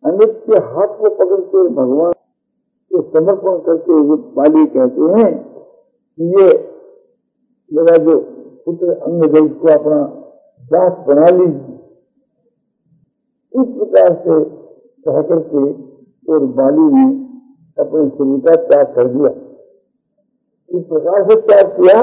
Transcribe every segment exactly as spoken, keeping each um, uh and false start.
अमृत के हाथ को पकड़ के भगवान को समर्पण करके ये बाली कहते हैं कि ये मेरा जो पुत्र अंगद को अपना दास बना लीजिए। इस प्रकार से कह करके और बाली ने अपने शरीर का त्याग कर दिया। इस प्रकार से त्याग किया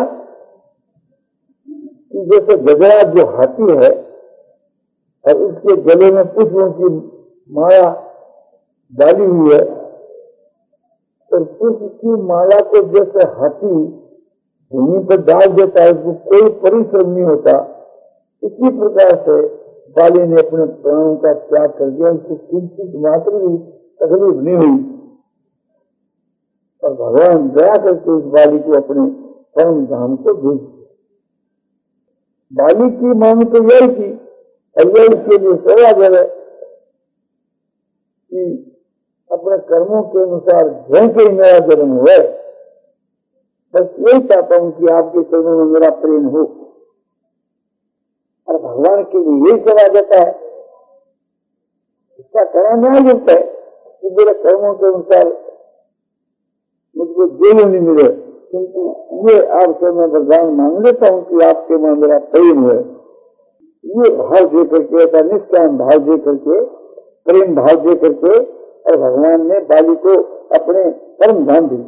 कि जैसे गजरा जो हाथी है और उसके गले में पुष्पों की माला डाली हुई है और पुष्प की माला को जैसे हाथी भूमि पर डाल देता है, उसको कोई परिश्रम नहीं होता, इसी प्रकार से बाली ने अपने प्राणों का त्याग कर दिया। उसको किंचित मात्र भी तकलीफ नहीं हुई और भगवान दया करके उस बाली को अपने परम धाम को भेज दिया। बाली की मांग तो यही थी और यही के लिए सेवा जगह कि अपने कर्मों के अनुसार जो के मेरा जन्म हुआ, बस यही चाहता हूं कि आपके कर्मों में मेरा प्रेम हो। और भगवान के लिए यही सेवा देता है, इसका कहना न्याय होता है कि मेरे कर्मों के अनुसार मुझको जेल नहीं मिले, किंतु ये आपसे मैं वरदान मांग लेता हूं कि आपके में मेरा प्रेम है। ये भाव दे करके, ऐसा निष्काम भाव दे करके, प्रेम भाव दे करके और भगवान ने बाली को अपने परम धाम दी।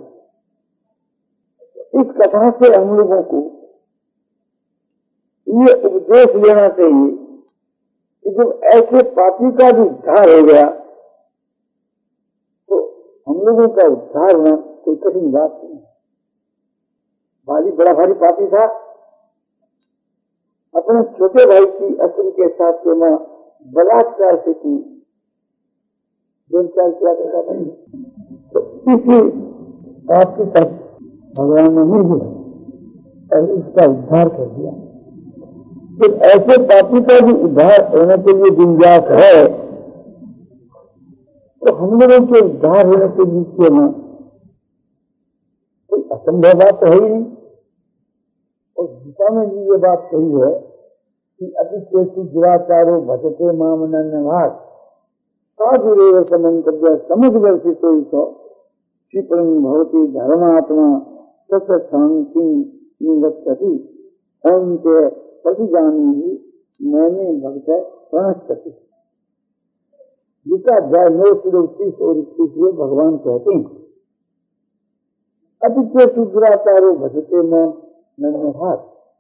इस कथा से हम लोगों को ये उपदेश लेना चाहिए कि जब ऐसे पापी का भी उद्धार हो गया तो हम लोगों का उद्धार होना कोई कठिन बात नहीं। बाली बड़ा भारी पापी था, अपने छोटे भाई की अस्त्र के साथ के मां बलात्कार से की क्या करता था, तो इसी आपके साथ भगवान ने नहीं दिया और इसका उद्धार कर दिया। फिर ऐसे पापी का भी उद्धार होने के लिए गुंजाइश है तो हम लोगों के उद्धार होने के लिए ना कोई असंभव बात तो है ही नहीं। और गीता में भी ये बात कही है कि अतिशेषु दुराचारो भजते माम नन्यवास साधुरेव समंतव्य समुद्रवर्षितो क्षिप्रं भवति धर्मात्मा तस्य शांति निगच्छति अंते प्रतिजानी मैंने भक्त प्रणश्यति। गीता अध्याय नौ किलो तीस और इक्कीस में भगवान कहते हैं अतिशय दुराचारो भजते में नन्यभास।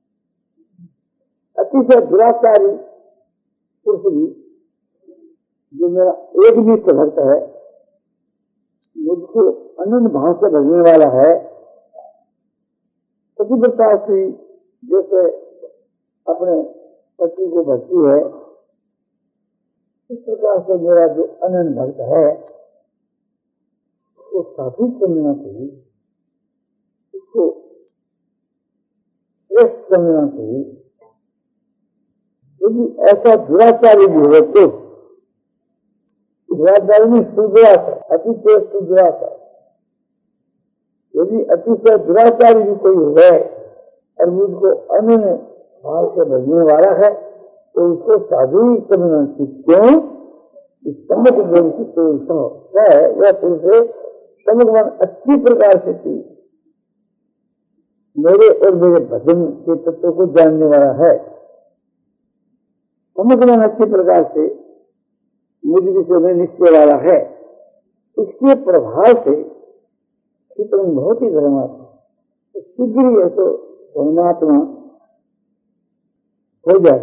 अतिशय दुराचारी पुरुष भी जो मेरा एक भी भक्त है, मुझको अनन्य भाव से भजने वाला है, पतिव्रता स्त्री जैसे अपने पति को भजती है, इस प्रकार से मेरा जो अनन्य भक्त है उसको सात्विक समझना चाहिए, उसको श्रेष्ठ समझना चाहिए। यदि ऐसा दुराचारी भी हो तो दुराचारी में सुदुराचार, अतिशय सुदुराचार, यदि अतिशय दुराचारी भी कोई है और मुझको अनन्य भाव से भजने वाला है तो उसको साधु ही समझना चाहिए। क्यों? सम्मत ज्ञान की तो है वह पुरुष समझवान अच्छी प्रकार से थी मेरे और मेरे भजन के तत्व को जानने वाला है, समझवान अच्छी प्रकार से मुझ विषय में निश्चय वाला है। इसके प्रभाव से चित्रम बहुत ही धर्मात्मा तो शीघ्र ही है तो धर्मात्मा हो जाए,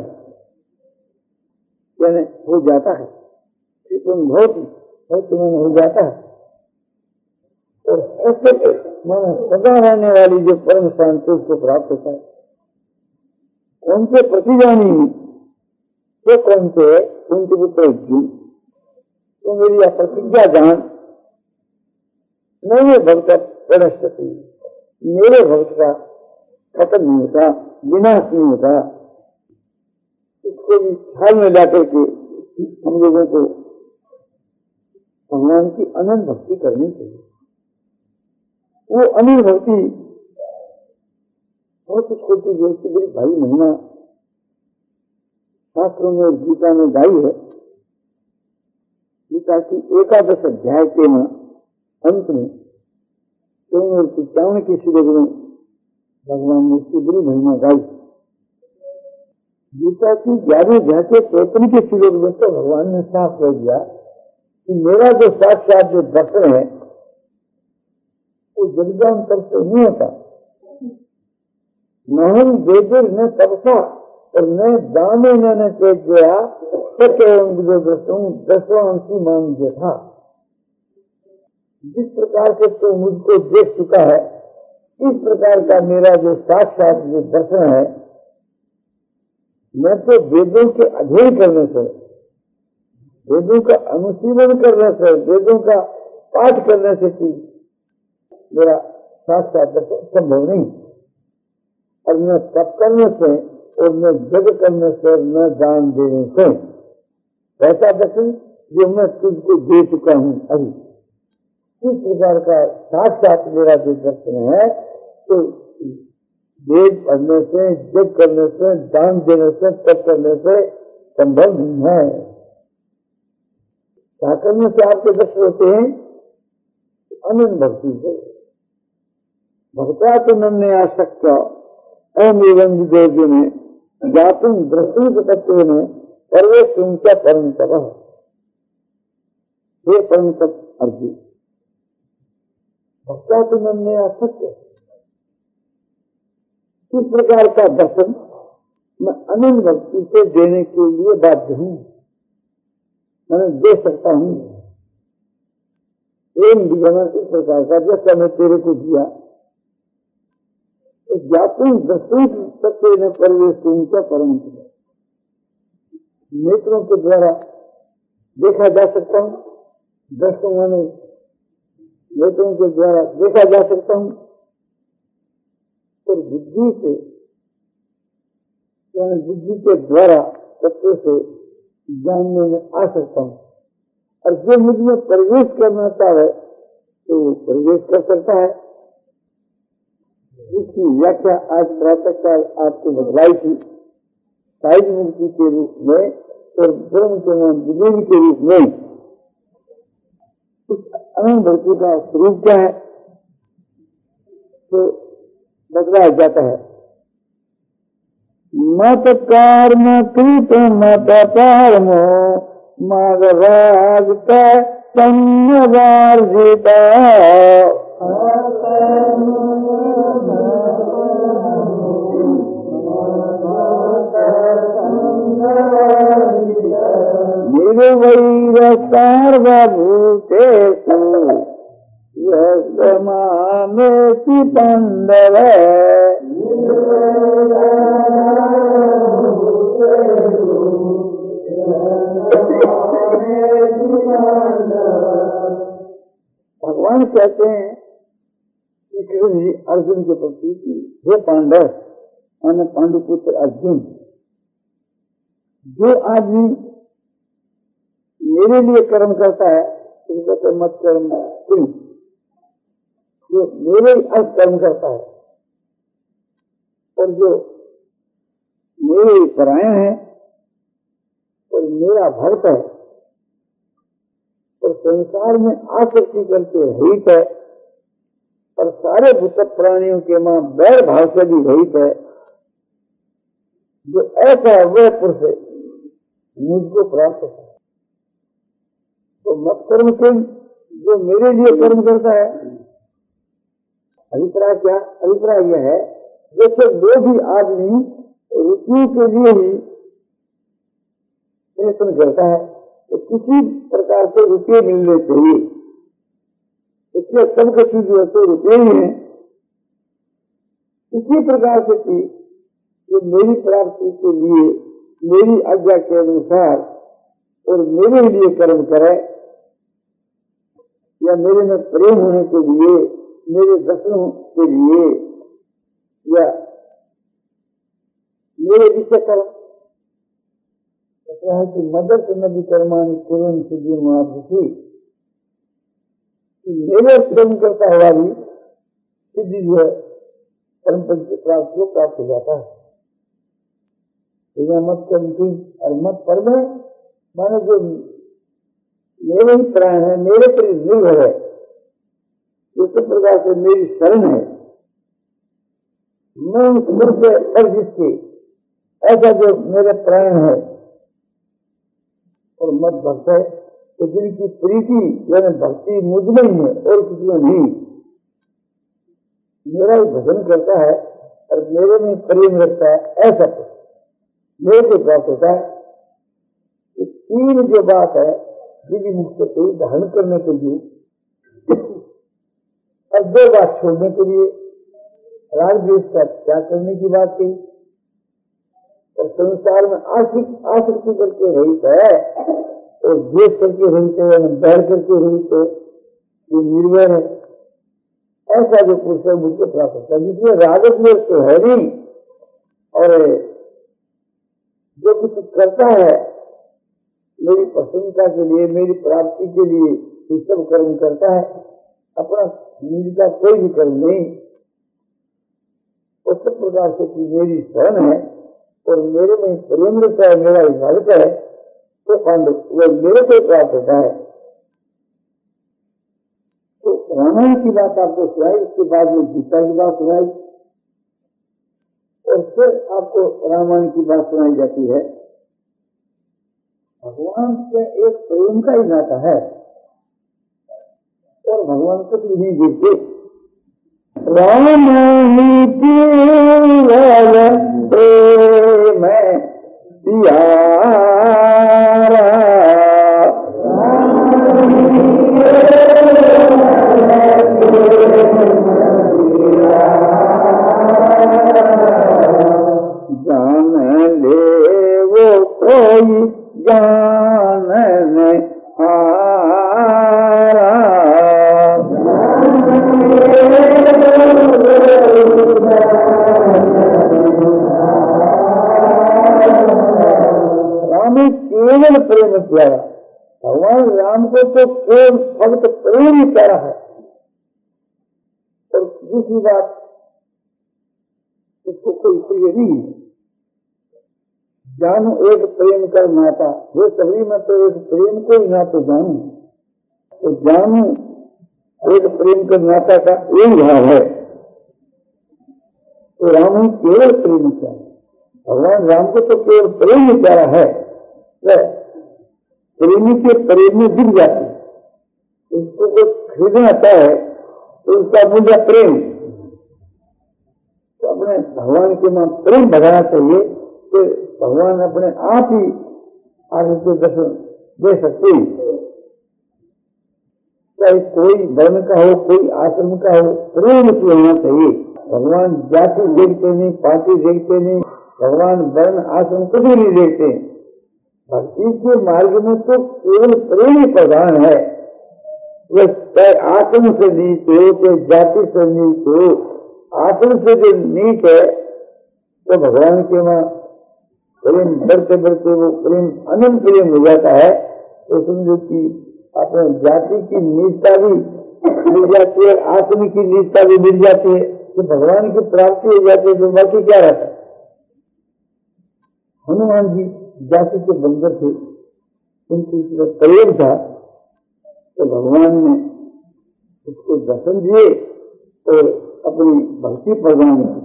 यानी हो जाता है, चित्रम बहुत ही बहुत मैंने हो जाता है। और ऐसे मैंने सदा रहने वाली जो परम शांति उसको प्राप्त होता है। कौन से प्रतिजानी तो कौन से उनके पुत्र अर्जुन तो मेरी यह प्रतिज्ञा जान मेरे भक्त प्रणश्यति, मेरे भक्त का खत्म नहीं होता, विनाश नहीं होता। इसको भी ख्याल में लाकर के हम लोगों को भगवान की अनंत भक्ति करनी चाहिए। वो अनंत भक्ति बहुत कुछ होती है, उसकी बड़ी भाई महिमा शास्त्रों में गीता में गाई है। गीता की एकादश अध्याय के अंत में चौवन और पिचावन की श्लोक में भगवान ने इसकी बड़ी महिमा गाई। गीता की ग्यारहवीं अध्याय के चौवन के श्लोक में तो भगवान ने साफ कह दिया कि मेरा जो साक्षात जो दर्शन है वो जन्मांतर से नहीं होता। न हम वेदे न तपसा और न दाने न कह गया दसवांशी मान जो था। जिस प्रकार से तो मुझको देख चुका है इस प्रकार का मेरा जो साक्षात जो दर्शन है, मैं तो वेदों के अध्ययन करने से, वेदों का अनुशीलन करने से, वेदों का पाठ करने से कि मेरा साक्षात दर्शन संभव नहीं। और मैं तप करने से और मैं जग करने से, मैं दान देने से ऐसा दर्शन जो मैं तुझको दे चुका हूं अभी, इस प्रकार का साक्षात मेरा जो दर्शन है तो वेद पढ़ने से, जग करने से, दान देने से, तप करने से संभव नहीं है। क्या करने से आपके दर्शन होते हैं? अनंत भक्ति से। भक्ता तो नन्ने आसक्त अमेवं विदेह में जातुम दृष्टि तत्व में परवेश उनका परम तप हे परम तप अर्जुन। भक्ता तो नन्ने आसक्त इस प्रकार का दर्शन मैं अनंत भक्ति से देने के लिए बाध्य हूं, मैं दे सकता हूं। प्रेम दिया इस प्रकार का जैसा मैं तेरे को दिया। तो ज्ञातुम दृष्टि तत्व में परवेश उनका परम तप, नेत्रों के द्वारा देखा जा सकता हूं, दर्शन माने नेत्रों के द्वारा देखा जा सकता हूं और बुद्धि से, बुद्धि के द्वारा तत्व से जानने में आ सकता हूं। और जो मुझ में प्रवेश करना चाहे तो वो प्रवेश कर सकता है। इसकी व्याख्या आज प्रातः काल आपको बतलाई थी, साइज मुक्ति के रूप में और ब्रह्म के नाम विलीन के रूप में। उस अनंत भक्ति का स्वरूप क्या है तो बतलाया जाता है। मत कर्म कृत मत कर्म मार्ग संवर्जिता निर्वैर सर्वभूतेषु यस्मामेति पांडव। भगवान कहते हैं कि कृष्ण जी अर्जुन के प्रति की हे पांडव, मैंने पांडुपुत्र अर्जुन, जो आदमी मेरे लिए कर्म करता है तो मत कर्म क्यों, जो मेरे अर्थ कर्म करता है और जो मेरे परायण है और मेरा भक्त है और संसार में आसक्ति करके रहित है और सारे भूत प्राणियों के मां बैर भाव से भी रहित है, जो ऐसा है वह पुरुष मुझको प्राप्त है। तो मत कर्म क्यों, जो मेरे लिए कर्म करता है। अभिप्राय क्या? अभिप्राय यह है जैसे जो भी आदमी रुचि के लिए ही प्रयत्न करता है तो किसी प्रकार से रुपये मिलने चाहिए, इसलिए सबके चीज तो रुपये ही है। इसी प्रकार से कि ये मेरी प्राप्ति के लिए मेरी आज्ञा के अनुसार और मेरे लिए कर्म करे या मेरे में प्रेम होने के लिए, मेरे दर्शन के लिए या मेरे विषय कर्म है कि मदद नदी कर्मानी कुरन सिद्धि महापुरुषी, मेरे कर्म करता हुआ भी सिद्धि जो है कर्म पद की प्राप्ति को प्राप्त हो जाता है। तो मत कर्म की और मत कर्म माने जो मेरे ही प्राण है, मेरे पर निर्भर है, इस प्रकार से मेरी शरण है। मैं उस गुरु से पर जिसके ऐसा जो मेरे प्राण है और मत भक्त है, तो जिनकी प्रीति यानी भक्ति मुझ में ही है और किसी में नहीं, मेरा ही भजन करता है और मेरे में प्रेम रखता है, ऐसा कुछ मेरे को प्राप्त होता है। तीन जो बात है विधि मुक्त को धारण करने के लिए और दो बात छोड़ने के लिए, राग द्वेष का त्याग करने की बात कही और संसार में आशिक आसक्ति करके रहित है और द्वेष करके रहित है, बैर करके रहित है, ये निर्भर है। ऐसा जो पुरुष है मुझको प्राप्त होता है, जिसमें राग द्वेष तो है नहीं और जो कुछ करता है मेरी प्रसन्नता के लिए, मेरी प्राप्ति के लिए ये सब कर्म करता है, अपना निज का कोई भी कर्म नहीं। उस प्रकार से कि मेरी शरण है और मेरे में प्रेम रहता है, मेरा इबादत है, तो वो मेरे को प्राप्त होता है। तो रामायण की बात आपको सुनाई, उसके बाद में गीता की बात सुनाई और फिर आपको रामायण की बात सुनाई जाती है। भगवान से एक प्रेम का ही नाता है और भगवान कुछ नहीं देखते। राम ही प्रेम प्यारा, जान ले वो कोई जानने हारा। राम केवल प्रेम प्यारा, भगवान राम को तो केवल भक्त प्रेम ही प्यारा है। और दूसरी बात, उसको कोई प्रिय नहीं है। जानू एक प्रेम कर नाता, वो सभी में तो एक प्रेम को ही ना तो जानू, तो जानू एक प्रेम कर नाता का यही भाव है। तो राम ही केवल प्रेम प्यारा, भगवान राम को तो केवल प्रेम ही प्यारा है। प्रेमी के प्रेम में दिख जाती, उसको कोई खरीदना आता है तो उसका मूल्य प्रेम। तो अपने भगवान के नाम प्रेम बढ़ाना चाहिए, तो भगवान अपने आप ही आगे के दर्शन दे सकते हैं। चाहे कोई वर्ण का हो, कोई आश्रम का हो, प्रेम से होना चाहिए। भगवान जाति देखते नहीं, पार्टी देखते नहीं, भगवान वर्ण आश्रम कभी नहीं देखते। भक्ति के मार्ग में तो केवल प्रेम ही प्रधान है। वह चाहे आश्रम से नीच हो, चाहे जाति से नीच हो, आश्रम से जो नीच है तो भगवान के वहां प्रेम बढ़ते बढ़ते वो प्रेम अनंत प्रेम हो जाता है। तो समझो कि अपने जाति की नीचता भी मिल जाती है, आत्म की नीचता भी मिल जाती है, तो भगवान की प्राप्ति हो जाती है। तो बाकी क्या रहता है? हनुमान जी जाति के बंदर थे, उनकी इसमें प्रेम था, तो भगवान ने उसको दर्शन दिए और अपनी भक्ति प्रदान की।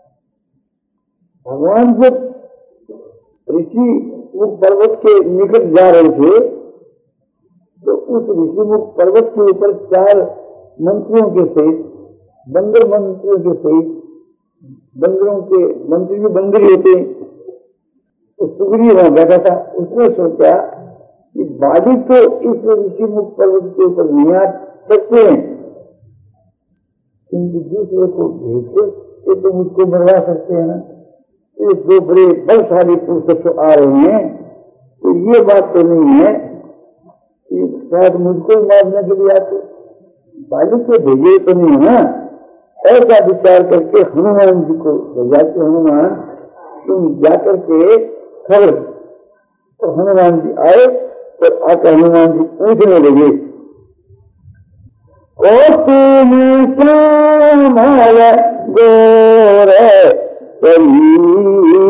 भगवान जब ऋषि मुख पर्वत के निकट जा रहे थे तो उस ऋषि मुख पर्वत के ऊपर चार मंत्रियों के सहित, बंदर मंत्रियों के सहित, बंदरों के मंत्री भी बंदर होते, तो सुग्रीव वहां बैठा था। उसने सोचा कि बाली तो इस ऋषि मुख पर्वत के ऊपर नहीं आ सकते हैं, किंतु दूसरे को भेजकर ये तो मुझको मरवा सकते हैं ना। ये दो बड़े बलशाली पुरुष आ रहे हैं, तो ये बात तो नहीं है कि शायद मुझको मारने के लिए आते, बाली के भेजे तो नहीं है ना। ऐसा विचार करके हनुमान जी को भेजाते, हनुमान तुम जाकर के खबर। तो हनुमान जी आए और आकर हनुमान जी पूछने लगे, ओ तुम श्यामल गोर शरीरा,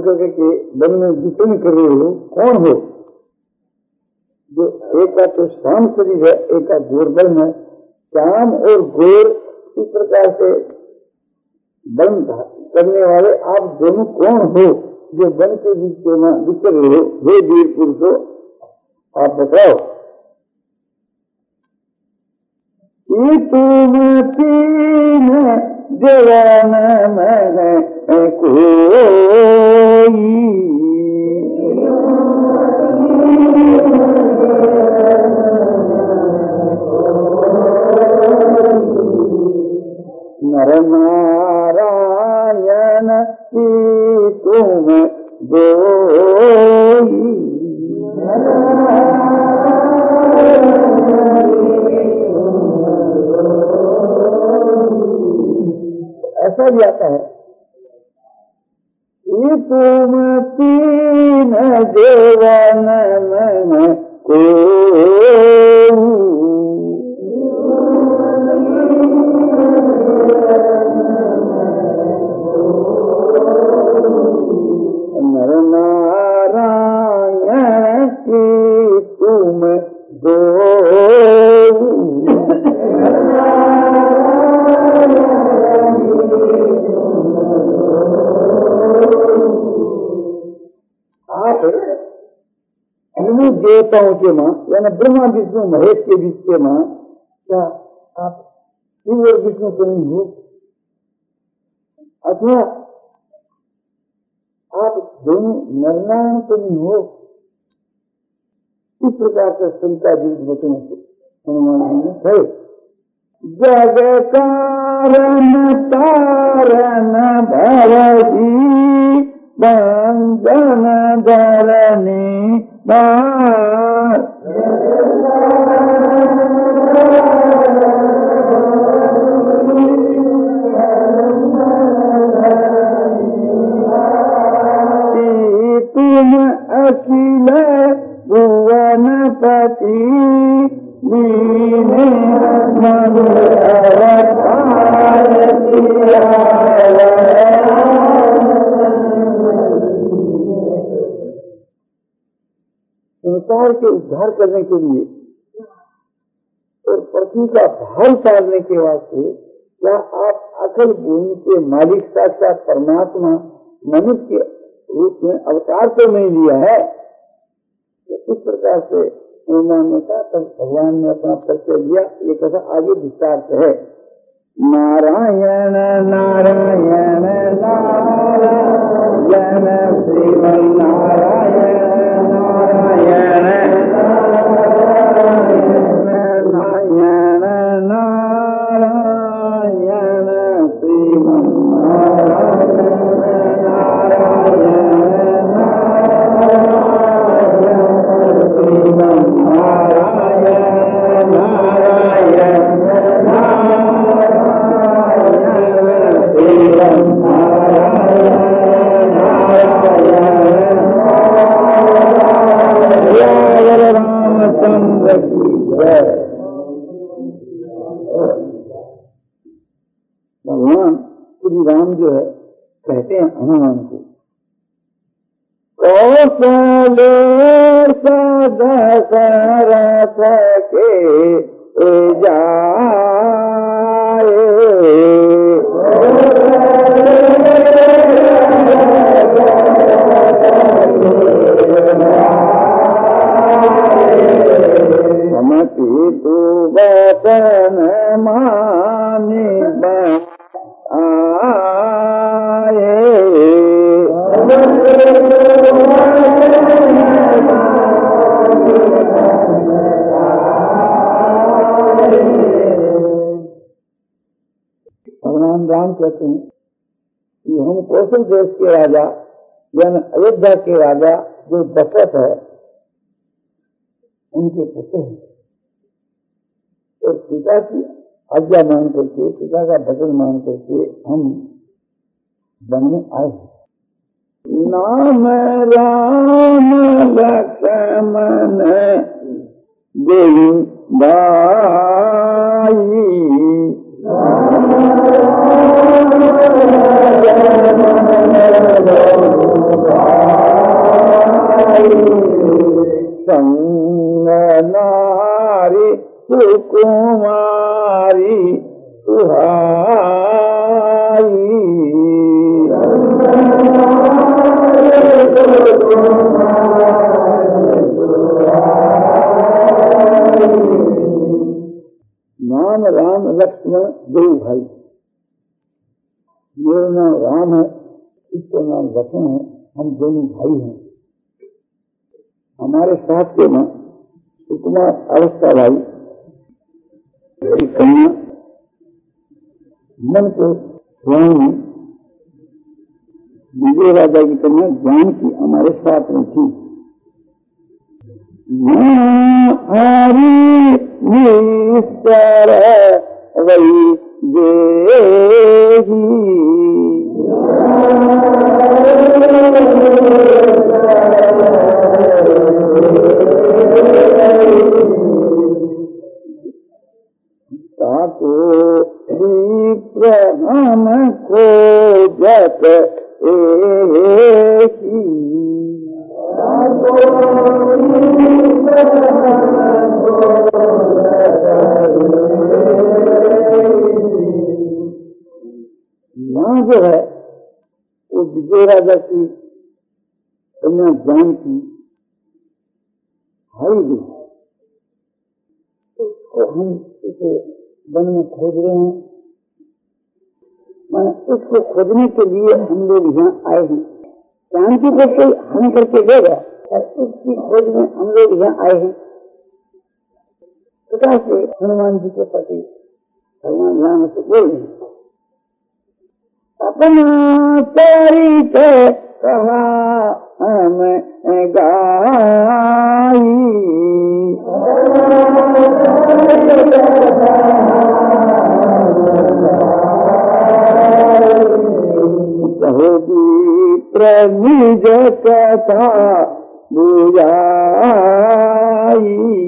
करके के वन में विचरण कर रहे हो, कौन हो? जो एक का तो श्याम शरीर है, एक का गोरबल है। श्याम और गोर इस प्रकार से वन करने वाले आप दोनों कौन हो जो वन के बीच में विचर रहे हो? हे वीर पुरुषो, आप बताओ। ये तुम तीन जवान में कोई नर नारायण की तुम दोई। ऐसा भी आता है, ये तुम तीन देवन में कोई नर नारायण की तुम दोई। देवताओं के मां यानी ब्रह्मा विष्णु महेश के बीच के मां, क्या आप शिव और विष्णु तो नहीं हो? अथवा आप दोनों नारायण तो नहीं हो? इस प्रकार से शंका जीवित वचनों से हनुमान जी है। जग कारण तारण भरती बंधन धरणी बार तुम अखिल भुवन पति लीने मधुर अवतार किया। संसार के उद्धार करने के लिए और पृथ्वी का भार उतारने के वास्ते क्या आप अखिल भूमि के मालिक साक्षात परमात्मा मनुष्य के रूप में अवतार तो नहीं लिया है? तो इस प्रकार से उन्होंने कहा, तब भगवान ने अपना परिचय दिया। ये कथा आगे विस्तार से है। नारायण नारायण नारायण श्रीमन नारायण नारायण नारायण नारायण श्रीमन नारायण भगवान श्री राम जो है कहते हैं हनुमान को, कौशले दशरथ के जाए समति तू वतन माने आए। भगवान राम कहते हैं कि हम कौशल देश के राजा यानी अयोध्या के राजा जो दशरथ है उनके पुत्र हैं और पिता की आज्ञा मान करके, पिता का वचन मान करके हम वन में आए हैं। नाम राम लक्ष्मण देवी भाई संग नारी सुकुमारी सुहाई। नाम राम लक्ष्मण दो भाई। मेरा नाम राम है, इसका नाम लक्ष्मण है, हम दोनों भाई हैं। हमारे साथ के ना सुकुमार अवस्था भाई कन्या मन को स्वामी विजय राजा की कन्या जानकी हमारे साथ में थी। हरी निस्तर वही देगी ताको विप्र हम खोजत एकी। यहाँ जो है वो विजय राजा की कन्या जानकी हाई गई, तो हम इसे वन में खोज रहे हैं। मैं इसको खोजने के लिए हम लोग यहाँ आए हैं। जानकी को कोई हन करके देगा और इसकी खोज में हम लोग यहाँ आए हैं। प्रकाश से हनुमान जी के प्रति भगवान राम से बोल रहे हैं, अपना चरित कहा हम गाई। कहो विप्र निज कथा बुझाई।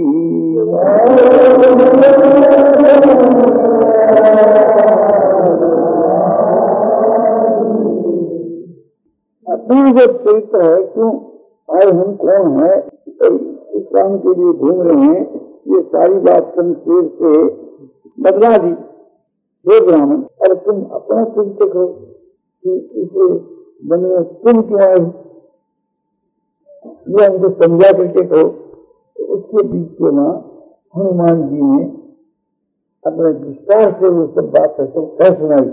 अपना जो चरित्र है, क्यों आए हम कौन है, इस काम के लिए घूम रहे हैं, ये सारी बात संक्षेप से बदला दी। हे ब्राह्मण, और तुम अपना चरित्र करो कि इसे मन में तुम क्यों आए, ये हमको समझा करके कहो। तो उसके बीच के ना हनुमान जी ने अपने विस्तार से वो सब बात कह सुनाई।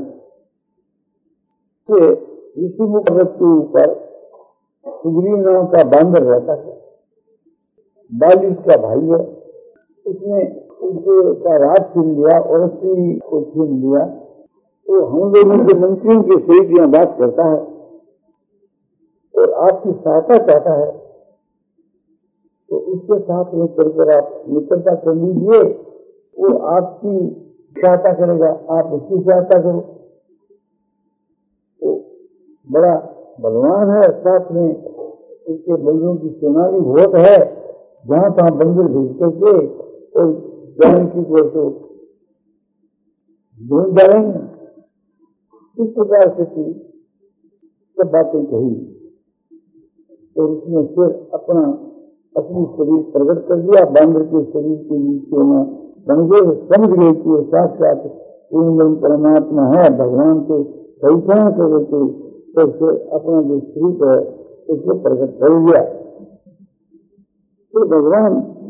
ऋषि मुख के ऊपर सुग्रीव नाम का बांदर रहता है, बाली का भाई है। उसने उसे का राज छीन लिया और स्त्री को छीन लिया। तो हम लोगों के मंत्रियों के सहित यहाँ बात करता है और आपकी सहायता चाहता है, तो इसके साथ में चलकर आप मित्रता कर लीजिए। वो आपकी सहायता करेगा, आप उसकी सहायता करो। तो बड़ा बलवान है, साथ में इसके बंदरों की सेना भी बहुत है। जहाँ तहाँ बंदर भेज करके और जानकी को तो ढूंढ डालेंगे। इस प्रकार से थी सब बातें कही और उसने फिर अपना अपनी शरीर प्रकट कर दिया। बांदर के शरीर के नीचे में बन गए, समझ गए कि वो साक्षात पूर्ण परमात्मा है, भगवान को पहचान करके तो फिर अपना जो स्वरूप है उसको प्रकट कर दिया। तो भगवान